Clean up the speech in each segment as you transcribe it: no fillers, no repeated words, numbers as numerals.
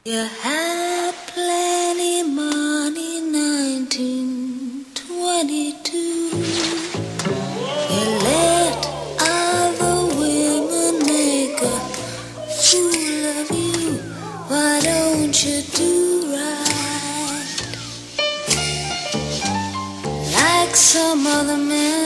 You had plenty money, 1922. You let other women make a fool of you. Why don't you do right like some other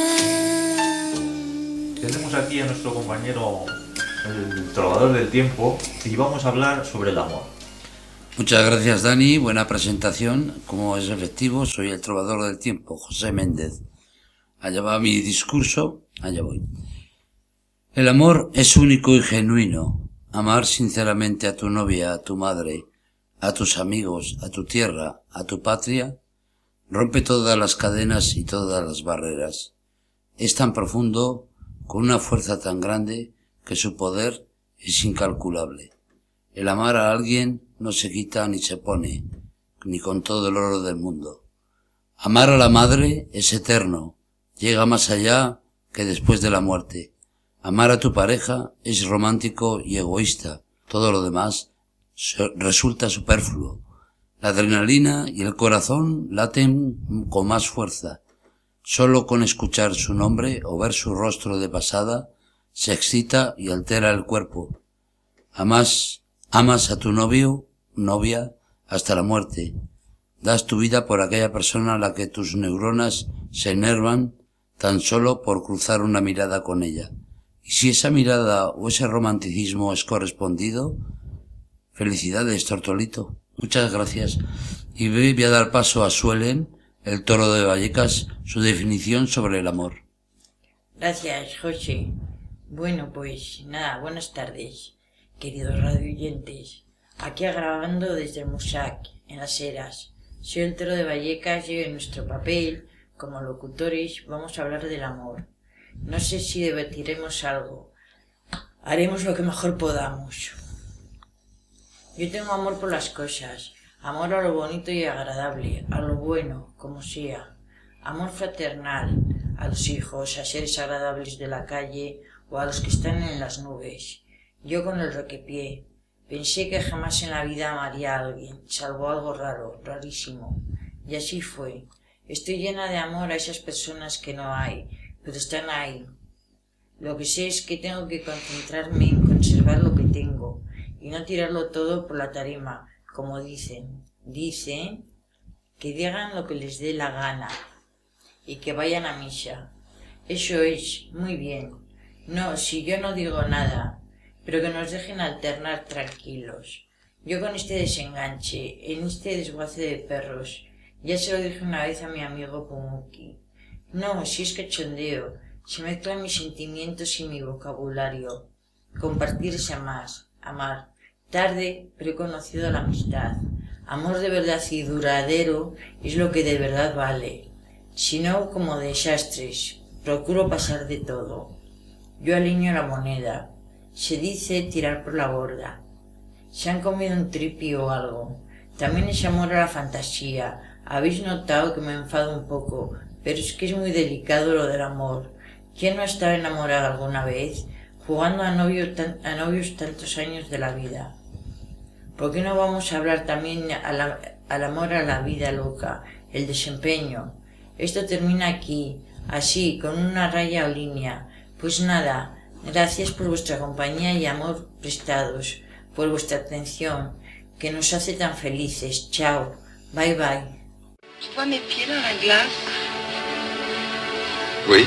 men? Tenemos aquí a nuestro compañero, el trovador del tiempo, y vamos a hablar sobre el amor. Muchas gracias, Dani, buena presentación. Como es efectivo, soy el trovador del tiempo, José Méndez. Allá va mi discurso, allá voy. El amor es único y genuino. Amar sinceramente a tu novia, a tu madre, a tus amigos, a tu tierra, a tu patria, rompe todas las cadenas y todas las barreras. Es tan profundo, con una fuerza tan grande, que su poder es incalculable. El amar a alguien no se quita ni se pone, ni con todo el oro del mundo. Amar a la madre es eterno, llega más allá que después de la muerte. Amar a tu pareja es romántico y egoísta, todo lo demás resulta superfluo. La adrenalina y el corazón laten con más fuerza. Solo con escuchar su nombre o ver su rostro de pasada se excita y altera el cuerpo. Amas a tu novio, novia, hasta la muerte. Das tu vida por aquella persona a la que tus neuronas se enervan tan solo por cruzar una mirada con ella. Y si esa mirada o ese romanticismo es correspondido, felicidades, Tortolito. Muchas gracias. Y voy a dar paso a Suelen, el toro de Vallecas, su definición sobre el amor. Gracias, José. Bueno, pues nada, buenas tardes, queridos radioyentes. Aquí grabando desde Musac, en Las Heras. Soy el toro de Vallecas y en nuestro papel, como locutores, vamos a hablar del amor. No sé si debatiremos algo. Haremos lo que mejor podamos. Yo tengo amor por las cosas, amor a lo bonito y agradable, a lo bueno, como sea. Amor fraternal, a los hijos, a seres agradables de la calle o a los que están en las nubes. Yo con el roquepié. Pensé que jamás en la vida amaría a alguien, salvo algo raro, rarísimo. Y así fue. Estoy llena de amor a esas personas que no hay, pero están ahí. Lo que sé es que tengo que concentrarme en conservar lo que tengo y no tirarlo todo por la tarima, como dicen. Dicen que digan lo que les dé la gana y que vayan a misa. Eso es, muy bien. No, si yo no digo nada, pero que nos dejen alternar tranquilos. Yo con este desenganche, en este desguace de perros, ya se lo dije una vez a mi amigo Pumuki. No, si es cachondeo, se mezclan mis sentimientos y mi vocabulario. Compartir es amar. Tarde, pero he conocido la amistad. Amor de verdad y duradero es lo que de verdad vale. Si no, como desastres, procuro pasar de todo. Yo alineo la moneda. Se dice tirar por la borda. Se han comido un tripi o algo. También es amor a la fantasía. Habéis notado que me enfado un poco, pero es que es muy delicado lo del amor. ¿Quién no ha estado enamorado alguna vez? Jugando a novios tantos años de la vida. ¿Por qué no vamos a hablar también al amor a la vida loca, el desempeño? Esto termina aquí, así, con una raya o línea. Pues nada. Gracias por vuestra compañía y amor prestados, por vuestra atención, que nos hace tan felices. Chao. Bye bye. Tu vois mes pieds dans la glace? Oui.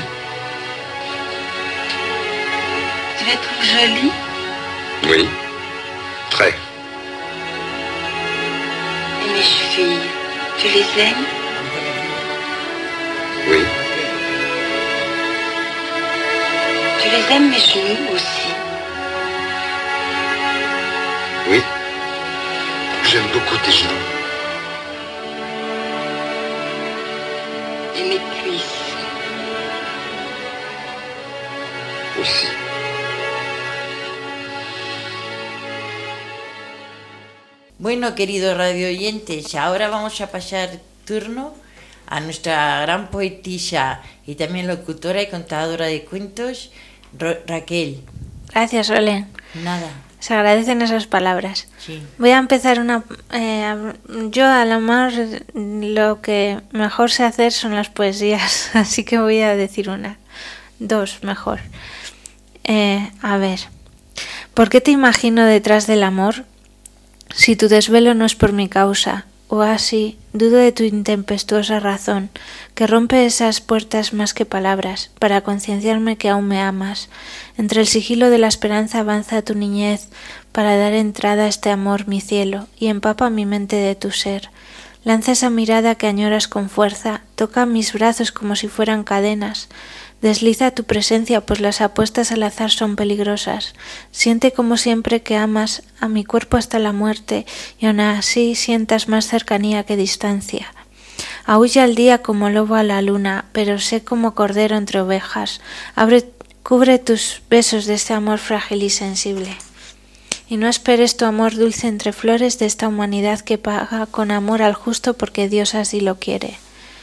Tu les trouves jolis? Oui. Très. Et mes chevilles, tu les aimes? Oui. Tu les aimes mes genoux aussi? Oui. J'aime beaucoup tes genoux. Et mes cuisses? Aussi. Bueno, queridos radioyentes, ahora vamos a pasar turno a nuestra gran poetisa y también locutora y contadora de cuentos, Raquel. Gracias, Solen. Nada. Se agradecen esas palabras. Sí. Voy a empezar yo a lo mejor lo que mejor sé hacer son las poesías, así que voy a decir dos mejor. A ver, ¿por qué te imagino detrás del amor? Si tu desvelo no es por mi causa, o así, dudo de tu intempestuosa razón, que rompe esas puertas más que palabras, para concienciarme que aún me amas. Entre el sigilo de la esperanza avanza tu niñez, para dar entrada a este amor, mi cielo, y empapa mi mente de tu ser. Lanza esa mirada que añoras con fuerza, toca mis brazos como si fueran cadenas. Desliza tu presencia, pues las apuestas al azar son peligrosas. Siente como siempre que amas a mi cuerpo hasta la muerte, y aun así sientas más cercanía que distancia. Aúlla el día como lobo a la luna, pero sé como cordero entre ovejas. Cubre tus besos de este amor frágil y sensible. Y no esperes tu amor dulce entre flores de esta humanidad que paga con amor al justo porque Dios así lo quiere.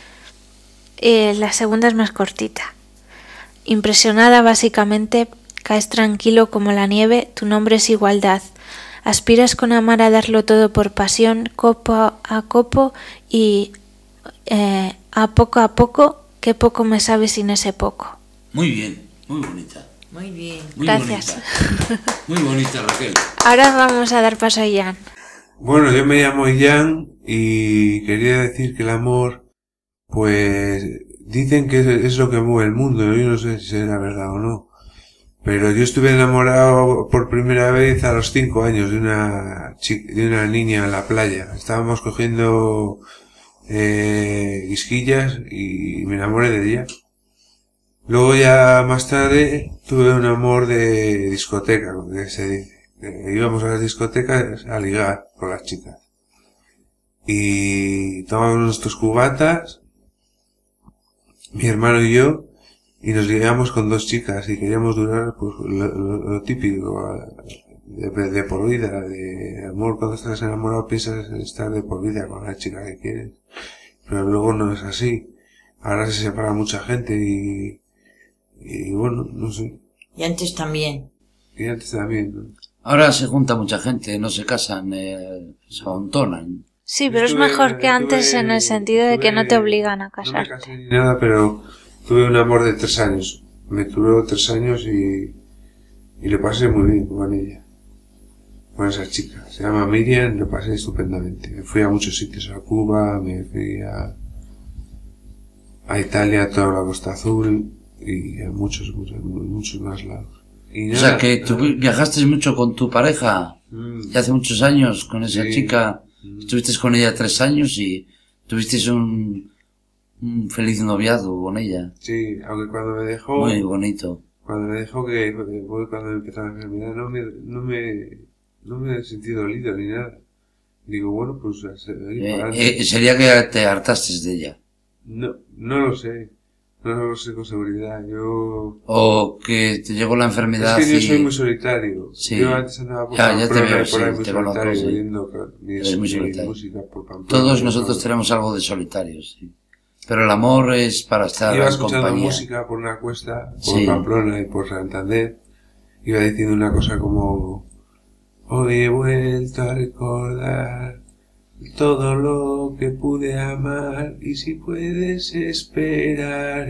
La segunda es más cortita. Impresionada básicamente, caes tranquilo como la nieve, tu nombre es igualdad. Aspiras con amar a darlo todo por pasión, copo a copo y a poco, que poco me sabe sin ese poco. Muy bien, muy bonita. Muy bien. Muy Gracias. Bonita. Muy bonita, Raquel. Ahora vamos a dar paso a Ian. Bueno, yo me llamo Ian y quería decir que el amor, pues, dicen que es lo que mueve el mundo. Yo no sé si será verdad o no. Pero yo estuve enamorado por primera vez a los 5 años de una niña en la playa. Estábamos cogiendo guisquillas y me enamoré de ella. Luego ya más tarde tuve un amor de discoteca, como se dice. Íbamos a las discotecas a ligar con las chicas. Y tomábamos nuestros cubatas, mi hermano y yo, y nos ligábamos con 2 chicas y queríamos durar pues lo típico de por vida, de amor. Cuando estás enamorado piensas en estar de por vida con la chica que quieres, pero luego no es así. Ahora se separa mucha gente y bueno, no sé. Y antes también. Y antes también, ¿no? Ahora se junta mucha gente, no se casan, se amontonan. Sí, pero es mejor que antes en el sentido de que no te obligan a No me casarte. casé ni nada, pero tuve un amor de 3 años. Me duró 3 años y le pasé muy bien con ella. Con esa chica. Se llama Miriam, lo pasé estupendamente. Me fui a muchos sitios, a Cuba, me fui a Italia, a toda la Costa Azul y a muchos más lados. Y O nada, sea que tú viajaste mucho con tu pareja, ya hace muchos años, con esa Sí. chica. Estuviste con ella 3 años y tuvisteis un feliz noviazgo con ella. Sí, aunque cuando me dejó... Muy bonito. Cuando me dejó cuando empezó la enfermedad, no me sentí dolido ni nada. Digo, bueno, pues a seguir para adelante. Sería que te hartaste de ella. No lo sé. No lo sé con seguridad. Yo... O que te llegó la enfermedad Es que yo y... soy muy solitario. Sí. Yo antes andaba por Ya te Pamplona veo, y por ahí sí, muy te conozco, solitario, sí. oyendo Eres muy mi solitario. música por Pamplona. Todos nosotros tenemos algo de solitarios, sí. Pero el amor es para estar Iba en escuchando compañía. música por una cuesta, por Sí. Pamplona y por Santander. Iba diciendo una cosa como: hoy he vuelto a recordar todo lo que pude amar, y si puedes esperar,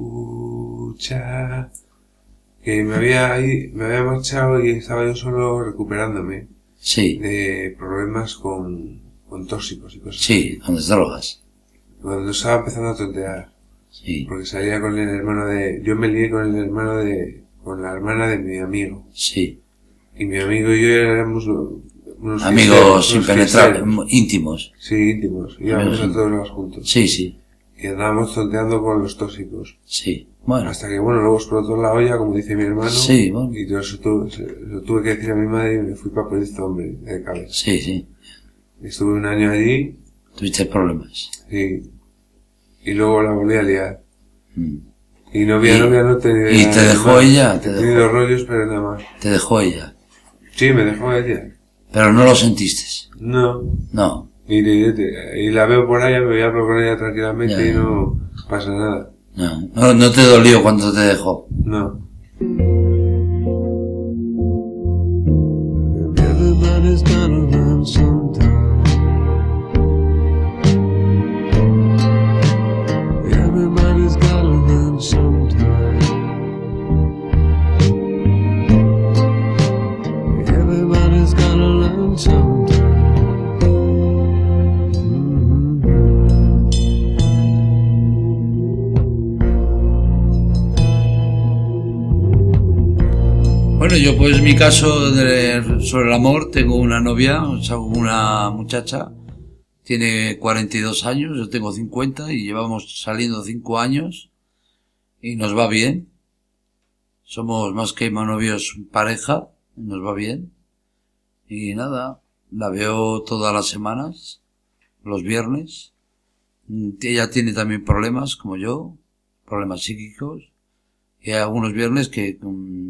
escucha. Que me había marchado y estaba yo solo recuperándome Sí, de problemas con tóxicos y cosas. sí, con las drogas. Cuando estaba empezando a tontear, Sí, porque salía con el hermano yo me lié con la hermana de mi amigo. sí. Y mi amigo y yo éramos unos Amigos fiesteros, impenetrables, fiesteros. íntimos. Sí, íntimos. Íbamos Amigos a todos lados juntos. Sí, sí, Y andábamos tonteando con los tóxicos. sí. Bueno, Hasta que, bueno, luego explotó la olla, como dice mi hermano. Sí, bueno. Y yo se lo tuve que decir a mi madre y me fui para Proyecto Hombre, de cabeza. sí, sí. Estuve un año allí, Tuviste problemas. sí. Y luego la volví a liar. Mm. Y novia no he tenido. ¿Y ya te nada dejó más. ella? He ¿Te tenido dejó? rollos, pero nada más. Te dejó ella. Sí, me dejó ella. Pero no lo sentiste. No. No. Y la veo por allá, me hablo con ella tranquilamente Ya. y no pasa nada. No te dolió cuando te dejó. No. Yo, pues, mi caso sobre el amor, tengo una novia, o sea, una muchacha, tiene 42 años, yo tengo 50 y llevamos saliendo 5 años y nos va bien. Somos más que novios pareja, nos va bien. Y nada, la veo todas las semanas, los viernes. Ella tiene también problemas, como yo, problemas psíquicos. Y hay algunos viernes que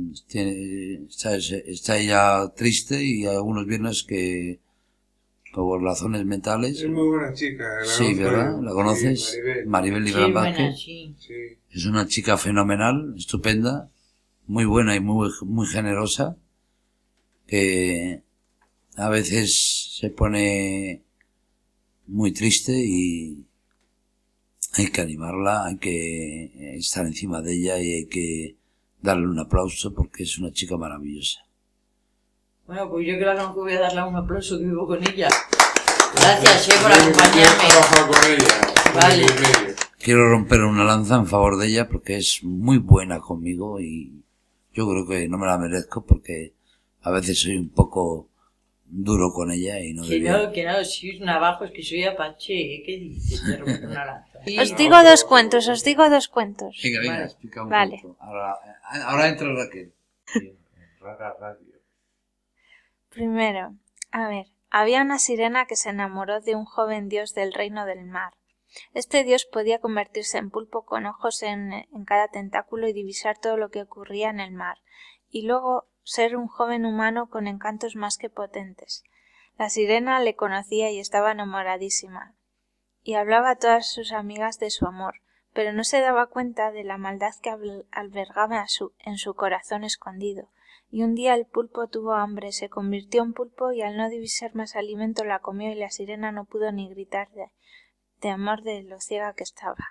está ella triste y hay algunos viernes que por razones mentales. Es muy buena chica. Sí, ¿verdad? ¿La conoces? Sí, Maribel. Maribel Sí, Libran buena, Vázquez. sí. Sí. Es una chica fenomenal, estupenda, muy buena y muy generosa, que a veces se pone muy triste y hay que animarla, hay que estar encima de ella y hay que darle un aplauso porque es una chica maravillosa. Bueno, pues yo que la conozco voy a darle un aplauso que vivo con ella. Gracias, por acompañarme. Trabajar con ella. Vale. Quiero romper una lanza en favor de ella porque es muy buena conmigo y yo creo que no me la merezco porque a veces soy un poco duro con ella y no debía. Que no, sois navajos, que soy apache, ¿eh? ¿Qué dices? De romper una lanza. Os digo dos cuentos. Venga, Vale. explica un Vale. poco. Ahora entra Raquel. Rara radio. Primero, a ver, había una sirena que se enamoró de un joven dios del reino del mar. Este dios podía convertirse en pulpo con ojos en cada tentáculo y divisar todo lo que ocurría en el mar, y luego ser un joven humano con encantos más que potentes. La sirena le conocía y estaba enamoradísima, y hablaba a todas sus amigas de su amor, pero no se daba cuenta de la maldad que albergaba en su corazón escondido. Y un día el pulpo tuvo hambre, se convirtió en pulpo y al no divisar más alimento la comió y la sirena no pudo ni gritar de amor de lo ciega que estaba.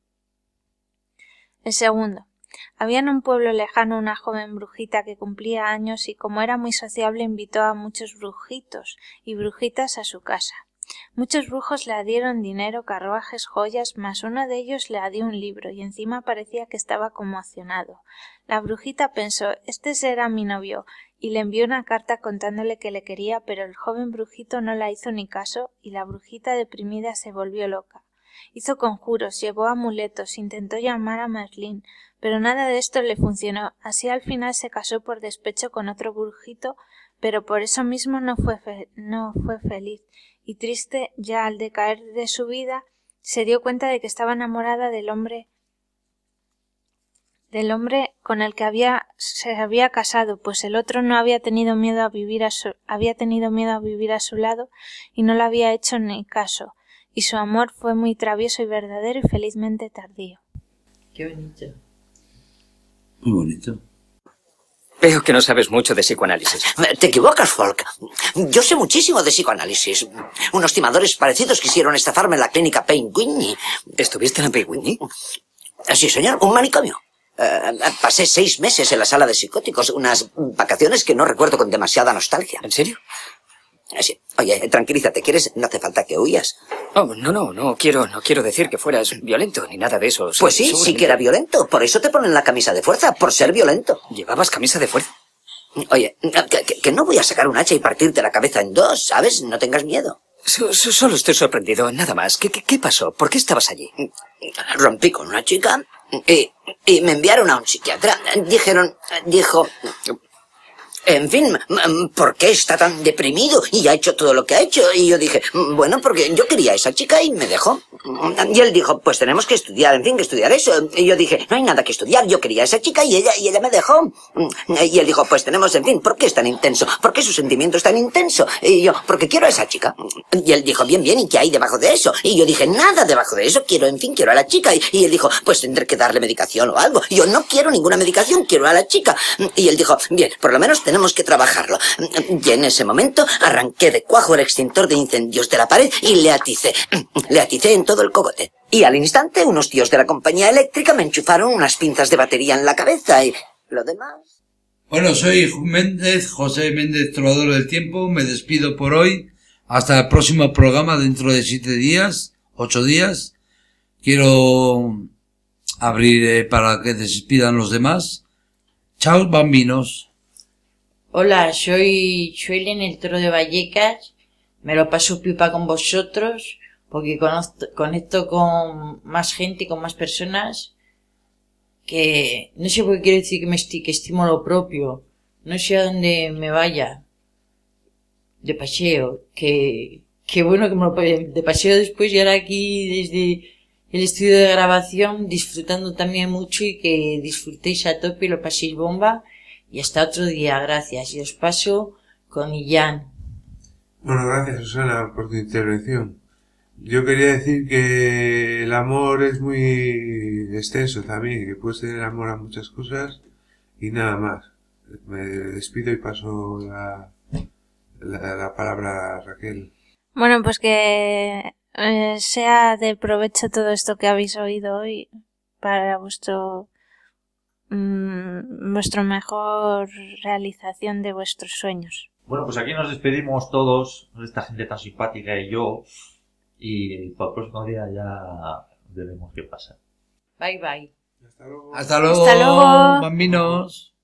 El segundo. Había en un pueblo lejano una joven brujita que cumplía años y como era muy sociable invitó a muchos brujitos y brujitas a su casa. Muchos brujos le dieron dinero, carruajes, joyas, mas uno de ellos le dio un libro y encima parecía que estaba conmocionado. La brujita pensó, este será mi novio, y le envió una carta contándole que le quería, pero el joven brujito no la hizo ni caso y la brujita deprimida se volvió loca. Hizo conjuros, llevó amuletos, intentó llamar a Merlín, pero nada de esto le funcionó. Así al final se casó por despecho con otro brujito, pero por eso mismo no fue feliz. Y triste, ya al decaer de su vida, se dio cuenta de que estaba enamorada del hombre con el que se había casado, pues el otro no había tenido miedo a vivir a su lado y no le había hecho ni caso, y su amor fue muy travieso y verdadero y felizmente tardío. Qué bonito. Muy bonito. Veo que no sabes mucho de psicoanálisis. Te equivocas, Folk. Yo sé muchísimo de psicoanálisis. Unos timadores parecidos quisieron estafarme en la clínica Payne-Whitney. ¿Estuviste en la Payne-Whitney? Sí, señor, un manicomio. Pasé 6 meses en la sala de psicóticos, unas vacaciones que no recuerdo con demasiada nostalgia. ¿En serio? Sí. Oye, tranquilízate, ¿quieres? No hace falta que huyas. Oh, no quiero decir que fueras violento ni nada de eso. Pues sí que era violento. Por eso te ponen la camisa de fuerza, por ser violento. ¿Llevabas camisa de fuerza? Oye, que no voy a sacar un hacha y partirte la cabeza en 2, ¿sabes? No tengas miedo. Solo estoy sorprendido, nada más. ¿Qué pasó? ¿Por qué estabas allí? Rompí con una chica y me enviaron a un psiquiatra. Dijo... En fin, ¿por qué está tan deprimido y ha hecho todo lo que ha hecho? Y yo dije, bueno, porque yo quería a esa chica y me dejó. Y él dijo, pues tenemos que estudiar, en fin, que estudiar eso. Y yo dije, no hay nada que estudiar, yo quería a esa chica y ella me dejó. Y él dijo, pues tenemos, en fin, ¿por qué es tan intenso? ¿Por qué su sentimiento es tan intenso? Y yo, porque quiero a esa chica. Y él dijo, bien, ¿y qué hay debajo de eso? Y yo dije, nada debajo de eso, quiero a la chica. Y él dijo, pues tendré que darle medicación o algo. Y yo, no quiero ninguna medicación, quiero a la chica. Y él dijo, bien, por lo menos tenemos que trabajarlo. Y en ese momento arranqué de cuajo el extintor de incendios de la pared y le aticé en todo el cogote. Y al instante unos tíos de la compañía eléctrica me enchufaron unas pinzas de batería en la cabeza y lo demás... Bueno, soy José Méndez, trovador del tiempo. Me despido por hoy. Hasta el próximo programa dentro de 8 días. Quiero abrir para que despidan los demás. Chao, bambinos. Hola, soy Suelen, el Toro de Vallecas. Me lo paso pipa con vosotros porque conecto con más gente, con más personas. Que no sé por qué quiero decir que estimo lo propio. No sé a dónde me vaya de paseo. Que bueno que me lo de paseo después y ahora aquí desde el estudio de grabación disfrutando también mucho y que disfrutéis a tope y lo paséis bomba. Y hasta otro día, gracias. Y os paso con Illán. Bueno, gracias Susana por tu intervención. Yo quería decir que el amor es muy extenso también, que puedes tener amor a muchas cosas y nada más. Me despido y paso la palabra a Raquel. Bueno, pues que sea de provecho todo esto que habéis oído hoy para vuestro mejor realización de vuestros sueños. Bueno, pues aquí nos despedimos todos, esta gente tan simpática y yo, y para el próximo día ya veremos qué pasa. Bye bye. Hasta luego. Hasta luego, Hasta luego. bambinos.